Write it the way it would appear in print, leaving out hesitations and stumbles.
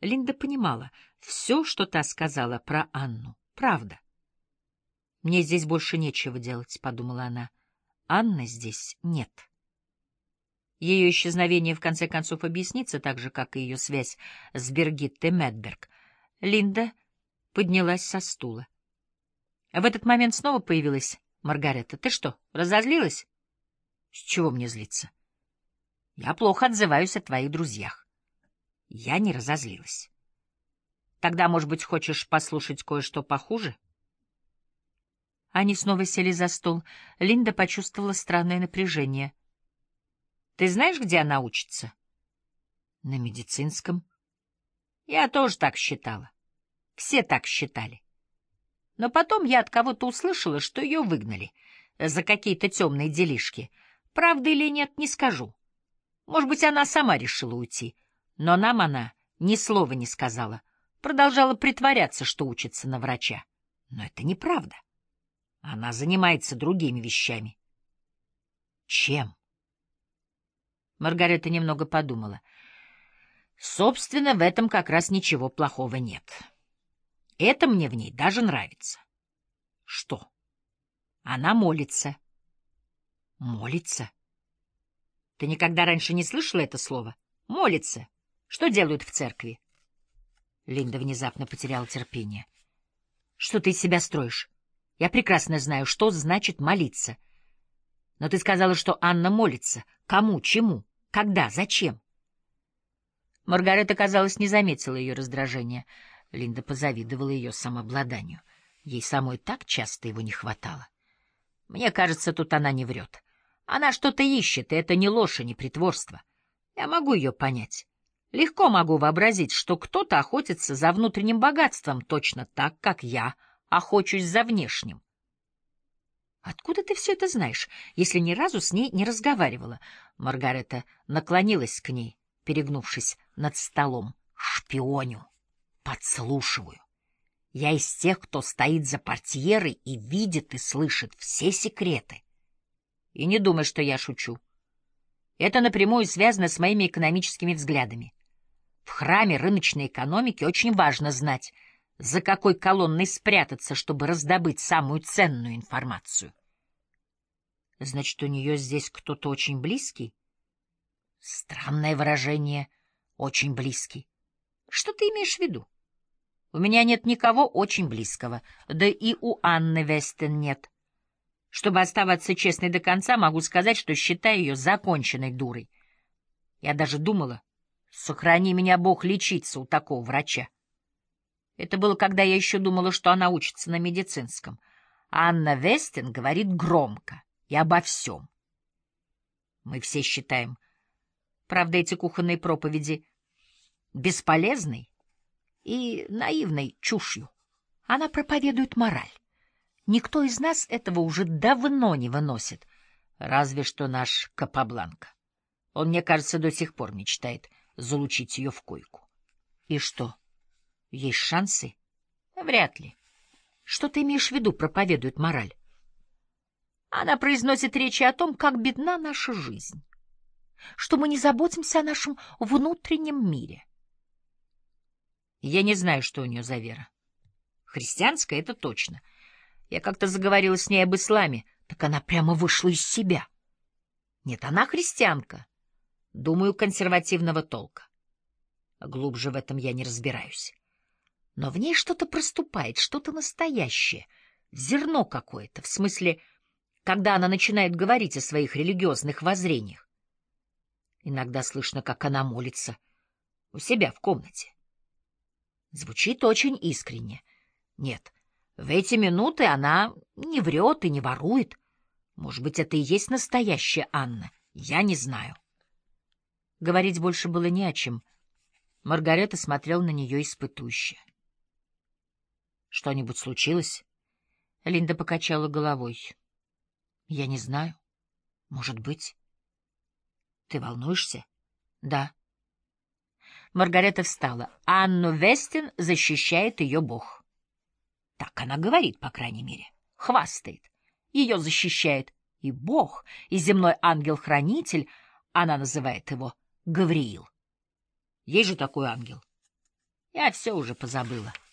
Линда понимала, все, что та сказала про Анну, правда. «Мне здесь больше нечего делать», — подумала она. «Анны здесь нет». Ее исчезновение в конце концов объяснится, так же, как и ее связь с Бергиттой Медберг. Линда поднялась со стула. В этот момент снова появилась Маргарета. «Ты что, разозлилась?» «С чего мне злиться? Я плохо отзываюсь о твоих друзьях». Я не разозлилась. «Тогда, может быть, хочешь послушать кое-что похуже?» Они снова сели за стол. Линда почувствовала странное напряжение. «Ты знаешь, где она учится?» «На медицинском». «Я тоже так считала. Все так считали. Но потом я от кого-то услышала, что ее выгнали за какие-то темные делишки. Правда или нет, не скажу. Может быть, она сама решила уйти, но нам она ни слова не сказала. Продолжала притворяться, что учится на врача. Но это неправда. Она занимается другими вещами». «Чем?» Маргарета немного подумала. «Собственно, в этом как раз ничего плохого нет. Это мне в ней даже нравится». «Что?» «Она молится». «Молится?» «Ты никогда раньше не слышала это слово? Молится. Что делают в церкви?» Линда внезапно потеряла терпение. «Что ты из себя строишь? Я прекрасно знаю, что значит молиться. Но ты сказала, что Анна молится. Кому? Чему? Когда? Зачем?» Маргарета, казалось, не заметила ее раздражения. Линда позавидовала ее самообладанию. Ей самой так часто его не хватало. «Мне кажется, тут она не врет. Она что-то ищет, и это не ложь и не притворство. Я могу ее понять. Легко могу вообразить, что кто-то охотится за внутренним богатством точно так, как я охочусь за внешним». «Откуда ты все это знаешь, если ни разу с ней не разговаривала?» Маргарета наклонилась к ней, перегнувшись над столом. «Шпионю. Подслушиваю. Я из тех, кто стоит за портьерой и видит и слышит все секреты. И не думай, что я шучу. Это напрямую связано с моими экономическими взглядами. В храме рыночной экономики очень важно знать, за какой колонной спрятаться, чтобы раздобыть самую ценную информацию». «Значит, у нее здесь кто-то очень близкий?» «Странное выражение. Очень близкий. Что ты имеешь в виду?» «У меня нет никого очень близкого, да и у Анны Вестен нет. Чтобы оставаться честной до конца, могу сказать, что считаю ее законченной дурой. Я даже думала, сохрани меня Бог лечиться у такого врача. Это было, когда я еще думала, что она учится на медицинском. А Анна Вестен говорит громко и обо всем. Мы все считаем, правда, эти кухонные проповеди бесполезной и наивной чушью. Она проповедует мораль. Никто из нас этого уже давно не выносит, разве что наш Капабланка. Он, мне кажется, до сих пор мечтает залучить ее в койку. И что, есть шансы? Вряд ли. Что ты имеешь в виду, проповедует мораль? Она произносит речи о том, как бедна наша жизнь, что мы не заботимся о нашем внутреннем мире. Я не знаю, что у нее за вера. Христианская — это точно. Я как-то заговорила с ней об исламе, так она прямо вышла из себя. Нет, она христианка. Думаю, консервативного толка. Глубже в этом я не разбираюсь. Но в ней что-то проступает, что-то настоящее, зерно какое-то, в смысле, когда она начинает говорить о своих религиозных воззрениях. Иногда слышно, как она молится у себя в комнате. Звучит очень искренне. Нет, в эти минуты она не врет и не ворует. Может быть, это и есть настоящая Анна. Я не знаю. Говорить больше было не о чем. Маргарета смотрела на нее испытующе. «Что-нибудь случилось?» Линда покачала головой. «Я не знаю. Может быть». «Ты волнуешься?» «Да». Маргарета встала. Анну Вестен защищает ее Бог. Так она говорит, по крайней мере. Хвастает. Ее защищает и Бог, и земной ангел-хранитель, она называет его Гавриил. Есть же такой ангел. Я все уже позабыла.